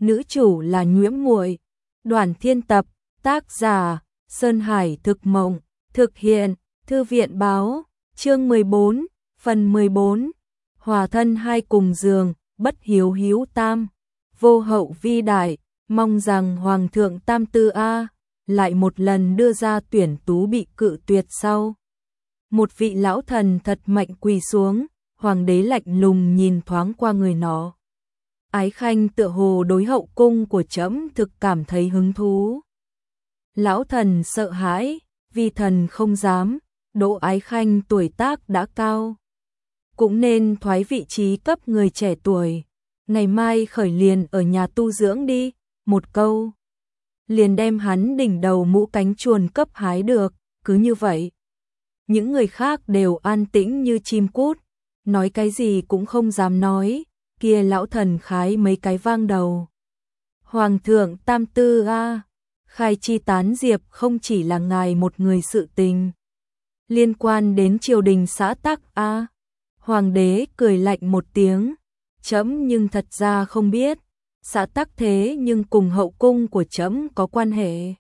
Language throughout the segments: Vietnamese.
nữ chủ là Nhuễm Muội. Đoàn Thiên tập, tác giả Sơn Hải Thực Mộng, thực hiện Thư viện Báo, chương 14, phần 14. Hòa thân hai cùng giường, bất hiếu hiếu tam, vô hậu vi đại, mong rằng Hoàng thượng Tam Tư A lại một lần đưa ra tuyển tú bị cự tuyệt sau. Một vị lão thần thật mạnh quỳ xuống, hoàng đế lạnh lùng nhìn thoáng qua người nó. Ái Khanh tựa hồ đối hậu cung của trẫm thực cảm thấy hứng thú. Lão thần sợ hãi, vi thần không dám, Đỗ Ái Khanh tuổi tác đã cao, cũng nên thoái vị trí cấp người trẻ tuổi. Ngày mai khởi liền ở nhà tu dưỡng đi, một câu liền đem hắn đỉnh đầu mũ cánh chuồn cấp hái được, cứ như vậy. Những người khác đều an tĩnh như chim cút, nói cái gì cũng không dám nói, kia lão thần khái mấy cái vang đầu. Hoàng thượng Tam Tư A, khai chi tán diệp không chỉ là ngài một người sự tình. Liên quan đến triều đình xã tắc A. Hoàng đế cười lạnh một tiếng, trẫm nhưng thật ra không biết, xã tắc thế nhưng cùng hậu cung của trẫm có quan hệ.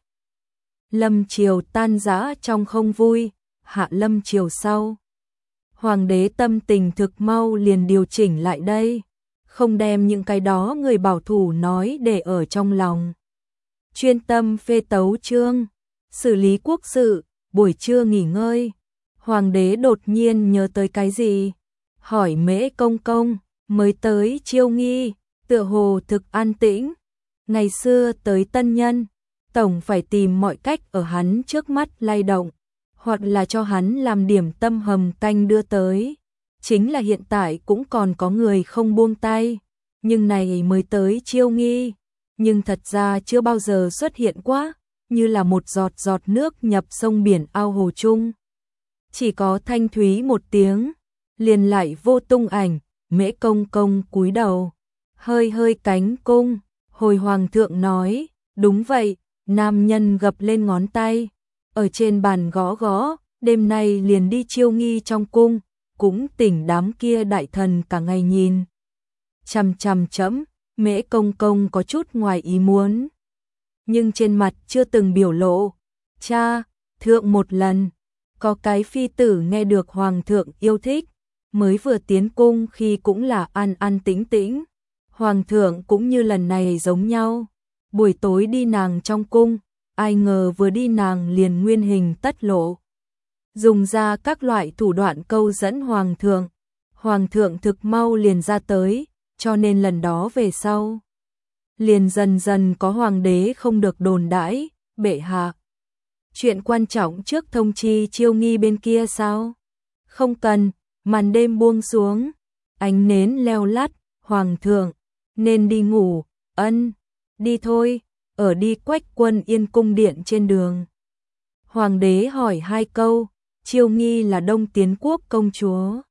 Lâm triều tan rã trong không vui, hạ lâm triều sau. Hoàng đế tâm tình thực mau liền điều chỉnh lại đây, không đem những cái đó người bảo thủ nói để ở trong lòng. Chuyên tâm phê tấu chương, xử lý quốc sự, buổi trưa nghỉ ngơi. Hoàng đế đột nhiên nhớ tới cái gì, hỏi Mễ công công, mới tới Chiêu Nghi, tựa hồ thực an tĩnh. Ngày xưa tới tân nhân, tổng phải tìm mọi cách ở hắn trước mắt lay động, hoặc là cho hắn làm điểm tâm hầm canh đưa tới. Chính là hiện tại cũng còn có người không buông tay, nhưng này mới tới Chiêu Nghi, nhưng thật ra chưa bao giờ xuất hiện quá, như là một giọt giọt nước nhập sông biển ao hồ chung. Chỉ có thanh thúy một tiếng, liền lại vô tung ảnh. Mễ công công cúi đầu, hơi hơi cánh cung, hồi hoàng thượng nói, đúng vậy. Nam nhân gập lên ngón tay, ở trên bàn gõ gõ, đêm nay liền đi Chiêu Nghi trong cung, cũng tỉnh đám kia đại thần cả ngày nhìn. Chằm chằm chấm, Mễ công công có chút ngoài ý muốn, nhưng trên mặt chưa từng biểu lộ. Cha, thượng một lần, có cái phi tử nghe được hoàng thượng yêu thích, mới vừa tiến cung khi cũng là an an tĩnh tĩnh. Hoàng thượng cũng như lần này giống nhau, buổi tối đi nàng trong cung, ai ngờ vừa đi nàng liền nguyên hình tất lộ. Dùng ra các loại thủ đoạn câu dẫn hoàng thượng. Hoàng thượng thực mau liền ra tới, cho nên lần đó về sau. Liền dần dần có hoàng đế không được đồn đãi, bệ hạ. Chuyện quan trọng trước thông chi Chiêu Nghi bên kia sao? Không cần, màn đêm buông xuống, ánh nến leo lắt, hoàng thượng, nên đi ngủ, ân, đi thôi, ở đi Quách Quân Yên cung điện trên đường. Hoàng đế hỏi hai câu, Chiêu Nghi là Đông Tiến quốc công chúa.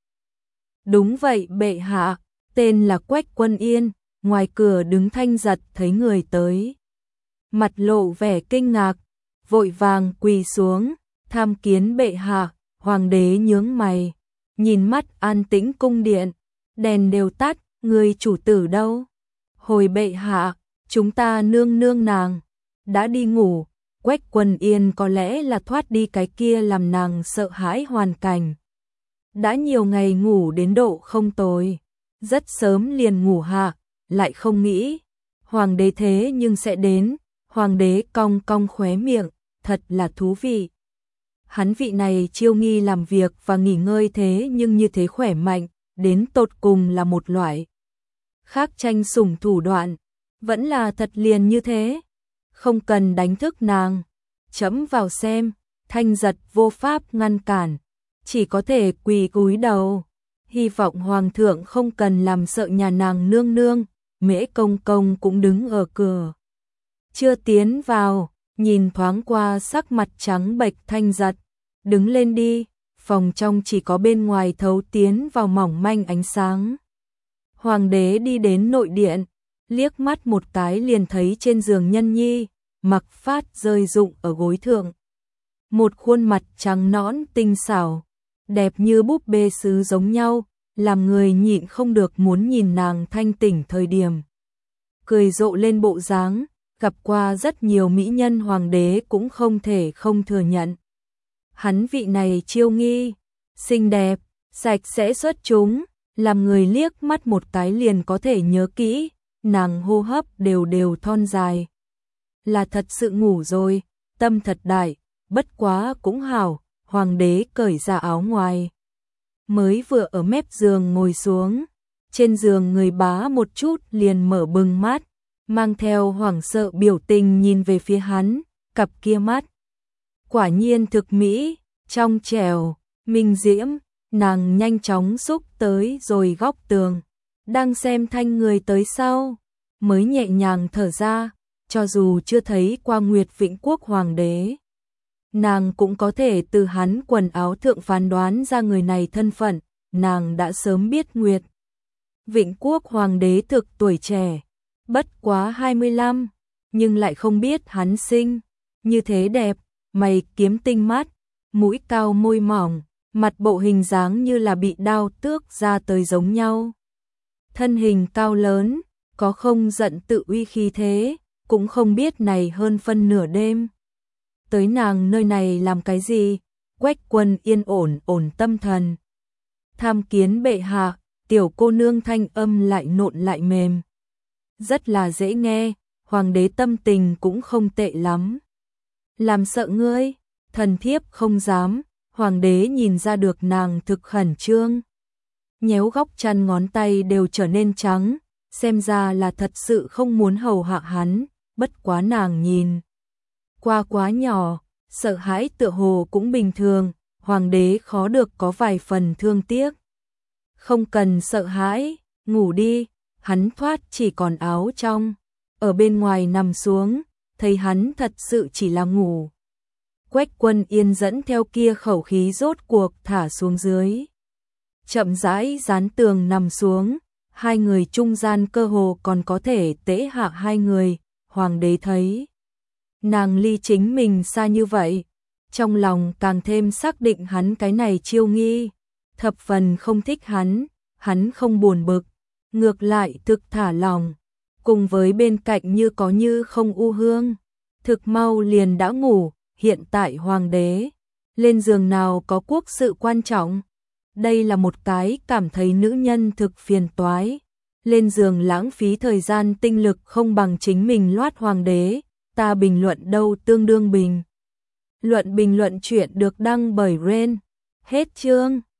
Đúng vậy bệ hạ, tên là Quách Quân Yên, ngoài cửa đứng Thanh Giật thấy người tới. Mặt lộ vẻ kinh ngạc, vội vàng quỳ xuống, tham kiến bệ hạ. Hoàng đế nhướng mày, nhìn mắt an tĩnh cung điện, đèn đều tắt, người chủ tử đâu? Hồi bệ hạ, chúng ta nương nương nàng đã đi ngủ. Quách Quân Yên có lẽ là thoát đi cái kia làm nàng sợ hãi hoàn cảnh. Đã nhiều ngày ngủ đến độ không tồi, rất sớm liền ngủ hạ, lại không nghĩ hoàng đế thế nhưng sẽ đến. Hoàng đế cong cong khóe miệng, thật là thú vị. Hắn vị này Chiêu Nghi làm việc và nghỉ ngơi thế nhưng như thế khỏe mạnh, đến tột cùng là một loại khác tranh sủng thủ đoạn, vẫn là thật liền như thế. Không cần đánh thức nàng, chấm vào xem. Thanh Giật vô pháp ngăn cản, chỉ có thể quỳ cúi đầu, hy vọng hoàng thượng không cần làm sợ nhà nàng nương nương. Mễ công công cũng đứng ở cửa, chưa tiến vào, nhìn thoáng qua sắc mặt trắng bệch Thanh Giật, đứng lên đi. Phòng trong chỉ có bên ngoài thấu tiến vào mỏng manh ánh sáng. Hoàng đế đi đến nội điện, liếc mắt một cái liền thấy trên giường nhân nhi, mặc phát rơi rụng ở gối thượng. Một khuôn mặt trắng nõn tinh xảo, đẹp như búp bê sứ giống nhau, làm người nhịn không được muốn nhìn nàng thanh tỉnh thời điểm. cười rộ lên bộ dáng, gặp qua rất nhiều mỹ nhân hoàng đế cũng không thể không thừa nhận. Hắn vị này chiêu nghi, xinh đẹp, sạch sẽ xuất chúng, làm người liếc mắt một cái liền có thể nhớ kỹ, nàng hô hấp đều đều thon dài. Là thật sự ngủ rồi, tâm thật đại, bất quá cũng hảo, hoàng đế cởi ra áo ngoài. Mới vừa ở mép giường ngồi xuống, trên giường người bá một chút liền mở bừng mắt, mang theo hoảng sợ biểu tình nhìn về phía hắn, cặp kia mắt. Quả nhiên thực mỹ, trong trẻo, minh diễm, nàng nhanh chóng xúc tới rồi góc tường, đang xem Thanh người tới sau, mới nhẹ nhàng thở ra, cho dù chưa thấy qua Nguyệt Vĩnh Quốc hoàng đế. Nàng cũng có thể từ hắn quần áo thượng phán đoán ra người này thân phận, nàng đã sớm biết Nguyệt Vĩnh Quốc hoàng đế thực tuổi trẻ, bất quá 25, nhưng lại không biết hắn sinh như thế đẹp, mày kiếm tinh mắt, mũi cao môi mỏng, mặt bộ hình dáng như là bị đao tước ra tới giống nhau. Thân hình cao lớn, có không giận tự uy khí thế, cũng không biết này hơn phân nửa đêm. Tới nàng nơi này làm cái gì? Quách Quân yên ổn ổn tâm thần. Tham kiến bệ hạ, tiểu cô nương thanh âm lại nộn lại mềm. Rất là dễ nghe, hoàng đế tâm tình cũng không tệ lắm. Làm sợ ngươi, thần thiếp không dám, hoàng đế nhìn ra được nàng thực khẩn trương. Nhéo góc chăn ngón tay đều trở nên trắng, xem ra là thật sự không muốn hầu hạ hắn, bất quá nàng nhìn. Qua quá nhỏ, sợ hãi tựa hồ cũng bình thường, hoàng đế khó được có vài phần thương tiếc. Không cần sợ hãi, ngủ đi, hắn thoát chỉ còn áo trong, ở bên ngoài nằm xuống, thấy hắn thật sự chỉ là ngủ. Quách Quân yên dẫn theo kia khẩu khí rốt cuộc thả xuống dưới. Chậm rãi dán tường nằm xuống, hai người trung gian cơ hồ còn có thể tễ hạ hai người, hoàng đế thấy. Nàng ly chính mình xa như vậy, trong lòng càng thêm xác định hắn cái này chiêu nghi, thập phần không thích hắn không buồn bực, ngược lại thực thả lòng, cùng với bên cạnh như có như không u hương, thực mau liền đã ngủ, hiện tại hoàng đế, lên giường nào có quốc sự quan trọng, đây là một cái cảm thấy nữ nhân thực phiền toái, lên giường lãng phí thời gian tinh lực không bằng chính mình loát hoàng đế, ta bình luận đâu tương đương bình luận chuyện được đăng bởi Ren, hết chương.